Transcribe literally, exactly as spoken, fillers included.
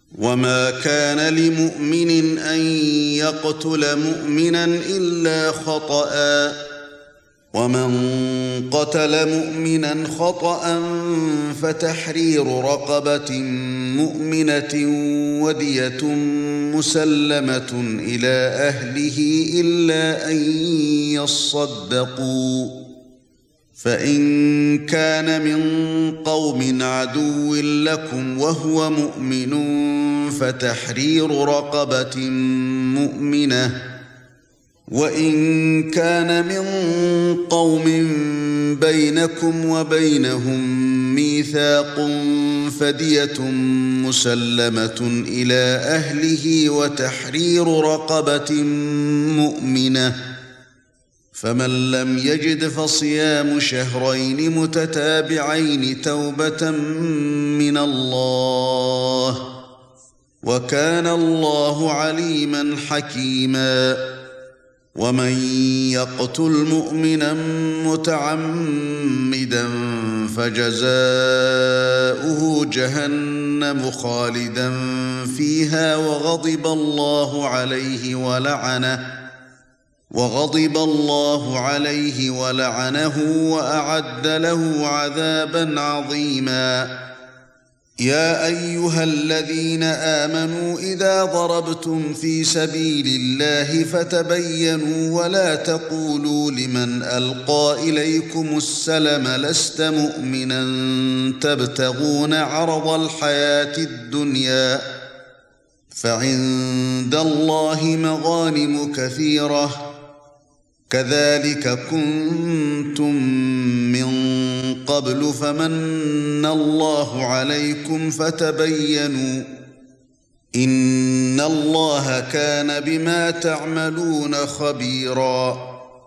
وما كان لمؤمن أن يقتل مؤمنا إلا خطأ ومن قتل مؤمنا خطأ فتحرير رقبة مؤمنة ودية مسلمة إلى أهله إلا أن يصدقوا فإن كان من قوم عدو لكم وهو مؤمن فتحرير رقبة مؤمنة وإن كان من قوم بينكم وبينهم ميثاق فدية مسلمة إلى أهله وتحرير رقبة مؤمنة فمن لم يجد فصيام شهرين متتابعين توبة من الله وكان الله عليما حكيما ومن يقتل مؤمنا متعمدا فجزاؤه جهنم خالدا فيها وغضب الله عليه ولعنه وغضب الله عليه ولعنه وأعد له عذابا عظيما يا أيها الذين آمنوا إذا ضربتم في سبيل الله فتبينوا ولا تقولوا لمن ألقى إليكم السلم لست مؤمنا تبتغون عرض الحياة الدنيا فعند الله مغانم كثيرة كذلك كنتم من قبل فمن الله عليكم فتبينوا إن الله كان بما تعملون خبيرا